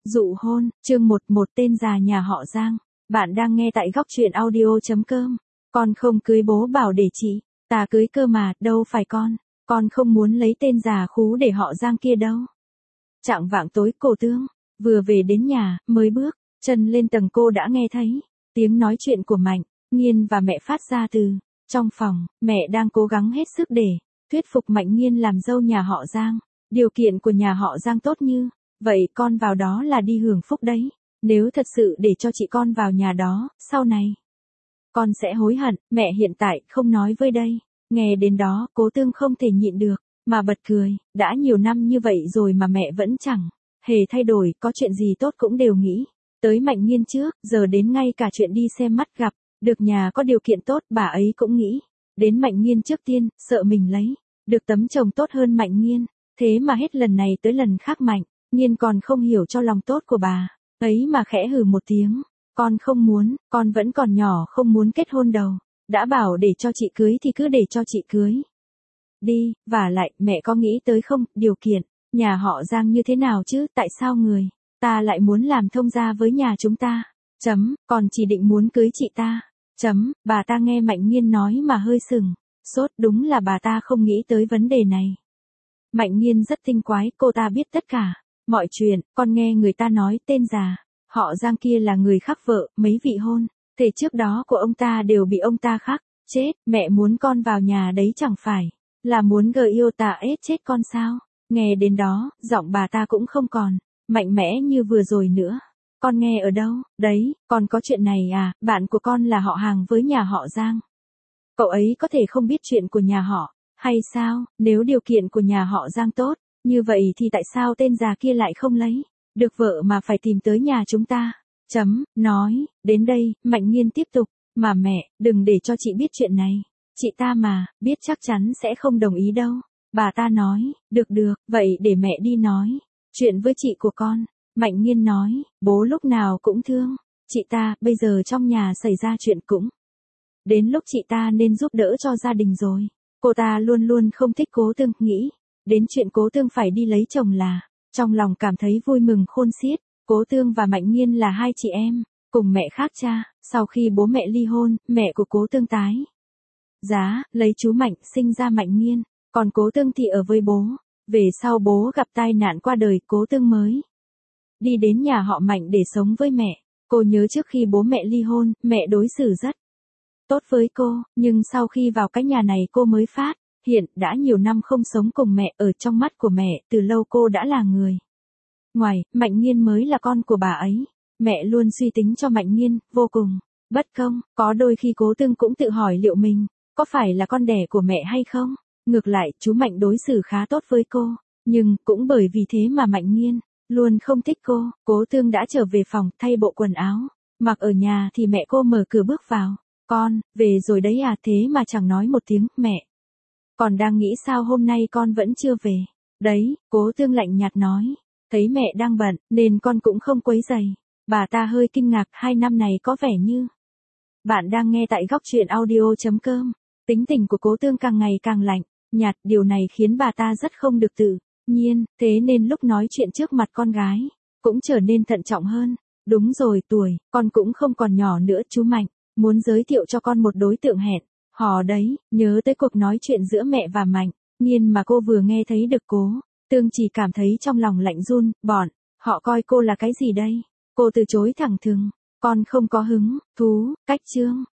Dụ hôn, chương 11 tên già nhà họ Giang. Bạn đang nghe tại góc truyện audio.com. Con không cưới bố bảo để chị, ta cưới cơ mà, đâu phải con không muốn lấy tên già khú để họ Giang kia đâu. Chạng vạng tối cô Tương vừa về đến nhà, mới bước chân lên tầng cô đã nghe thấy tiếng nói chuyện của Mạnh Nghiên và mẹ phát ra từ trong phòng. Mẹ đang cố gắng hết sức để thuyết phục Mạnh Nghiên làm dâu nhà họ Giang. Điều kiện của nhà họ Giang tốt như vậy, con vào đó là đi hưởng phúc đấy. Nếu thật sự để cho chị con vào nhà đó, sau này con sẽ hối hận. Mẹ hiện tại không nói với đây. Nghe đến đó, Cố Tương không thể nhịn được mà bật cười. Đã nhiều năm như vậy rồi mà mẹ vẫn chẳng hề thay đổi, có chuyện gì tốt cũng đều nghĩ tới Mạnh Nghiên trước, giờ đến ngay cả chuyện đi xem mắt gặp được nhà có điều kiện tốt, bà ấy cũng nghĩ đến Mạnh Nghiên trước tiên, sợ mình lấy được tấm chồng tốt hơn Mạnh Nghiên. Thế mà hết lần này tới lần khác Mạnh Nghiên còn không hiểu cho lòng tốt của bà ấy mà khẽ hừ một tiếng. Con không muốn, con vẫn còn nhỏ không muốn kết hôn đâu. Đã bảo để cho chị cưới thì cứ để cho chị cưới đi, vả lại mẹ có nghĩ tới không, điều kiện nhà họ Giang như thế nào chứ, tại sao người ta lại muốn làm thông gia với nhà chúng ta? Còn chỉ định muốn cưới chị ta. Bà ta nghe Mạnh Nghiên nói mà hơi sừng sốt, đúng là bà ta không nghĩ tới vấn đề này. Mạnh Nghiên rất tinh quái, cô ta biết tất cả mọi chuyện. Con nghe người ta nói tên già họ Giang kia là người khác vợ mấy vị hôn thể trước đó của ông ta đều bị ông ta khắc chết. Mẹ muốn con vào nhà đấy chẳng phải là muốn gợi yêu ta ết chết con sao? Nghe đến đó, giọng bà ta cũng không còn mạnh mẽ như vừa rồi nữa. Con nghe ở đâu? Đấy, còn có chuyện này à, bạn của con là họ hàng với nhà họ Giang. Cậu ấy có thể không biết chuyện của nhà họ, hay sao? Nếu điều kiện của nhà họ Giang tốt như vậy thì tại sao tên già kia lại không lấy được vợ mà phải tìm tới nhà chúng ta? Nói đến đây, Mạnh Nghiên tiếp tục, mà mẹ, đừng để cho chị biết chuyện này. Chị ta mà biết chắc chắn sẽ không đồng ý đâu. Bà ta nói, được, vậy để mẹ đi nói chuyện với chị của con. Mạnh Nghiên nói, bố lúc nào cũng thương chị ta, bây giờ trong nhà xảy ra chuyện cũng đến lúc chị ta nên giúp đỡ cho gia đình rồi. Cô ta luôn luôn không thích Cố Tương, nghĩ đến chuyện Cố Tương phải đi lấy chồng là trong lòng cảm thấy vui mừng khôn xiết. Cố Tương và Mạnh Nghiên là hai chị em cùng mẹ khác cha. Sau khi bố mẹ ly hôn, mẹ của Cố Tương tái giá lấy chú Mạnh sinh ra Mạnh Nghiên, còn Cố Tương thì ở với bố. Về sau bố gặp tai nạn qua đời, Cố Tương mới đi đến nhà họ Mạnh để sống với mẹ. Cô nhớ trước khi bố mẹ ly hôn, mẹ đối xử rất tốt với cô, nhưng sau khi vào cái nhà này cô mới phát hiện đã nhiều năm không sống cùng mẹ, ở trong mắt của mẹ từ lâu cô đã là người ngoài. Mạnh Nghiên mới là con của bà ấy. Mẹ luôn suy tính cho Mạnh Nghiên, vô cùng bất công. Có đôi khi Cố Tương cũng tự hỏi liệu mình có phải là con đẻ của mẹ hay không. Ngược lại, chú Mạnh đối xử khá tốt với cô, nhưng cũng bởi vì thế mà Mạnh Nghiên luôn không thích cô. Cố Tương đã trở về phòng, thay bộ quần áo mặc ở nhà thì mẹ cô mở cửa bước vào. Con, về rồi đấy à, thế mà chẳng nói một tiếng. Mẹ còn đang nghĩ sao hôm nay con vẫn chưa về. Đấy, Cố Tương lạnh nhạt nói. Thấy mẹ đang bận, nên con cũng không quấy rầy. Bà ta hơi kinh ngạc, 2 năm này có vẻ như bạn đang nghe tại góc truyện audio.com. Tính tình của Cố Tương càng ngày càng lạnh nhạt, điều này khiến bà ta rất không được tự nhiên, thế nên lúc nói chuyện trước mặt con gái cũng trở nên thận trọng hơn. Đúng rồi, tuổi con cũng không còn nhỏ nữa, chú Mạnh muốn giới thiệu cho con một đối tượng hẹn hò đấy. Nhớ tới cuộc nói chuyện giữa mẹ và Mạnh Nghiên mà cô vừa nghe thấy được, Cố Tương chỉ cảm thấy trong lòng lạnh run. Bọn họ coi cô là cái gì đây? Cô từ chối thẳng thừng. Con không có hứng thú. Cách chương